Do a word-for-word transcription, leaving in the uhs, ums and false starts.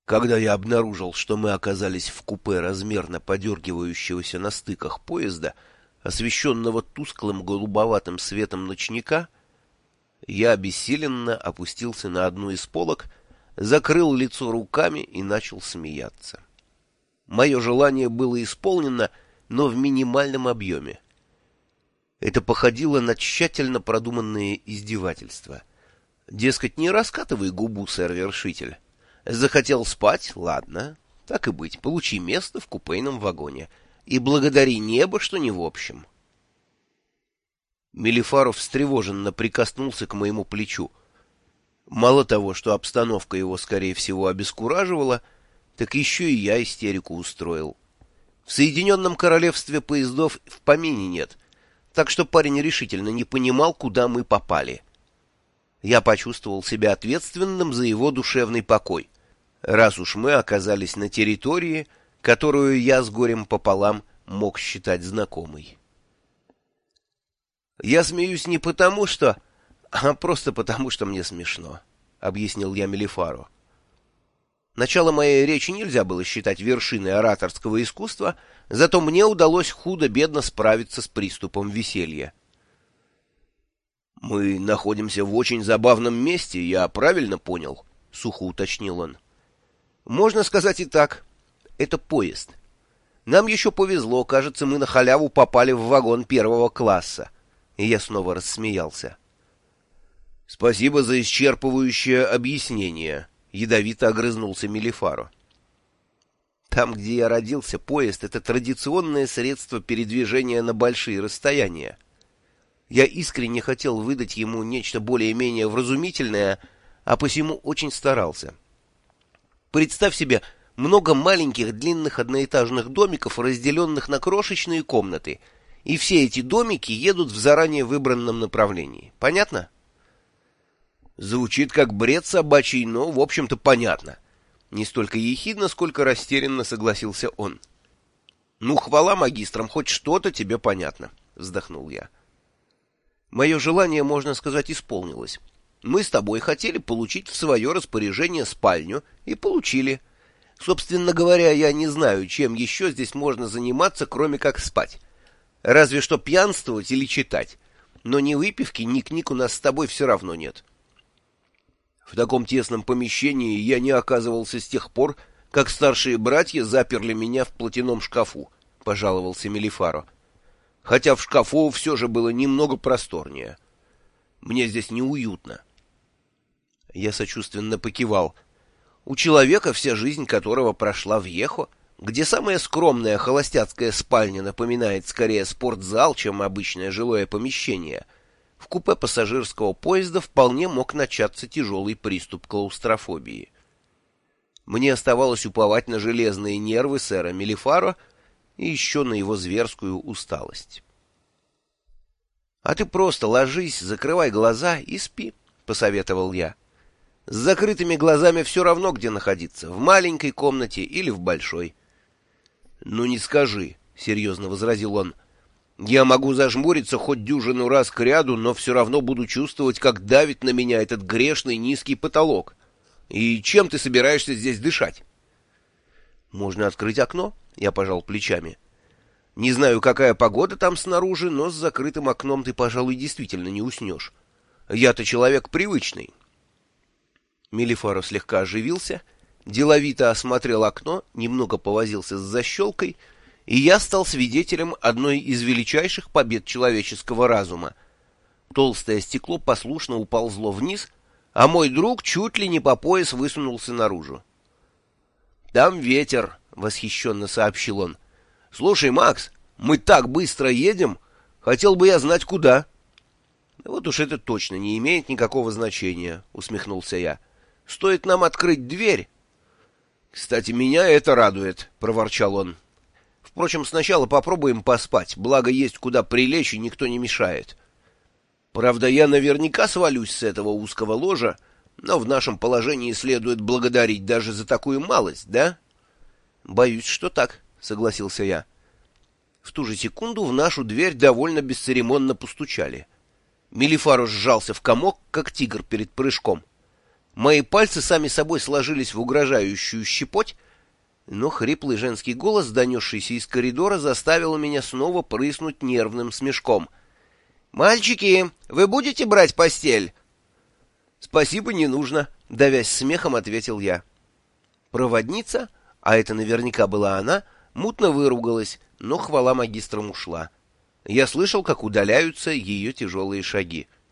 Когда я обнаружил, что мы оказались в купе размерно подергивающегося на стыках поезда, освещенного тусклым голубоватым светом ночника, я обессиленно опустился на одну из полок, закрыл лицо руками и начал смеяться. Мое желание было исполнено, но в минимальном объеме. Это походило на тщательно продуманные издевательства. Дескать, не раскатывай губу, сэр-вершитель. Захотел спать? Ладно, так и быть, получи место в купейном вагоне. И благодари небо, что не в общем. Мелифаров встревоженно прикоснулся к моему плечу. Мало того, что обстановка его, скорее всего, обескураживала, так еще и я истерику устроил. В Соединенном Королевстве поездов в помине нет, так что парень решительно не понимал, куда мы попали. Я почувствовал себя ответственным за его душевный покой, раз уж мы оказались на территории, которую я с горем пополам мог считать знакомой. «Я смеюсь не потому, что... а просто потому, что мне смешно», — объяснил я Мелифару. Начало моей речи нельзя было считать вершиной ораторского искусства, зато мне удалось худо-бедно справиться с приступом веселья. «Мы находимся в очень забавном месте, я правильно понял?» — сухо уточнил он. «Можно сказать и так. Это поезд. Нам еще повезло, кажется, мы на халяву попали в вагон первого класса». И я снова рассмеялся. «Спасибо за исчерпывающее объяснение», — ядовито огрызнулся Мелифаро. «Там, где я родился, поезд — это традиционное средство передвижения на большие расстояния. Я искренне хотел выдать ему нечто более-менее вразумительное, а посему очень старался. Представь себе много маленьких длинных одноэтажных домиков, разделенных на крошечные комнаты, и все эти домики едут в заранее выбранном направлении. Понятно?» «Звучит как бред собачий, но, в общем-то, понятно». Не столько ехидно, сколько растерянно согласился он. «Ну, хвала магистрам, хоть что-то тебе понятно», — вздохнул я. «Мое желание, можно сказать, исполнилось. Мы с тобой хотели получить в свое распоряжение спальню, и получили. Собственно говоря, я не знаю, чем еще здесь можно заниматься, кроме как спать. Разве что пьянствовать или читать. Но ни выпивки, ни книг у нас с тобой все равно нет». «В таком тесном помещении я не оказывался с тех пор, как старшие братья заперли меня в платяном шкафу», — пожаловался Мелифаро. «Хотя в шкафу все же было немного просторнее. Мне здесь неуютно». Я сочувственно покивал. У человека, вся жизнь которого прошла в Ехо, где самая скромная холостяцкая спальня напоминает скорее спортзал, чем обычное жилое помещение, в купе пассажирского поезда вполне мог начаться тяжелый приступ клаустрофобии. Мне оставалось уповать на железные нервы сэра Мелифаро и еще на его зверскую усталость. «А ты просто ложись, закрывай глаза и спи», — посоветовал я. «С закрытыми глазами все равно, где находиться, в маленькой комнате или в большой». «Ну не скажи», — серьезно возразил он. «Я могу зажмуриться хоть дюжину раз к ряду, но все равно буду чувствовать, как давит на меня этот грешный низкий потолок. И чем ты собираешься здесь дышать?» «Можно открыть окно», — я пожал плечами. «Не знаю, какая погода там снаружи, но с закрытым окном ты, пожалуй, действительно не уснешь. Я-то человек привычный». Мелифаро слегка оживился, деловито осмотрел окно, немного повозился с защелкой, и я стал свидетелем одной из величайших побед человеческого разума. Толстое стекло послушно уползло вниз, а мой друг чуть ли не по пояс высунулся наружу. «Там ветер», — восхищенно сообщил он. «Слушай, Макс, мы так быстро едем, хотел бы я знать, куда». «Вот уж это точно не имеет никакого значения», — усмехнулся я. «Стоит нам открыть дверь». «Кстати, меня это радует», — проворчал он. «Впрочем, сначала попробуем поспать, благо есть куда прилечь и никто не мешает. Правда, я наверняка свалюсь с этого узкого ложа, но в нашем положении следует благодарить даже за такую малость, да?» «Боюсь, что так», — согласился я. В ту же секунду в нашу дверь довольно бесцеремонно постучали. Мелифаро сжался в комок, как тигр перед прыжком. Мои пальцы сами собой сложились в угрожающую щепоть, но хриплый женский голос, донесшийся из коридора, заставил меня снова прыснуть нервным смешком. «Мальчики, вы будете брать постель?» «Спасибо, не нужно», — давясь смехом, ответил я. Проводница, а это наверняка была она, мутно выругалась, но хвала магистрам ушла. Я слышал, как удаляются ее тяжелые шаги.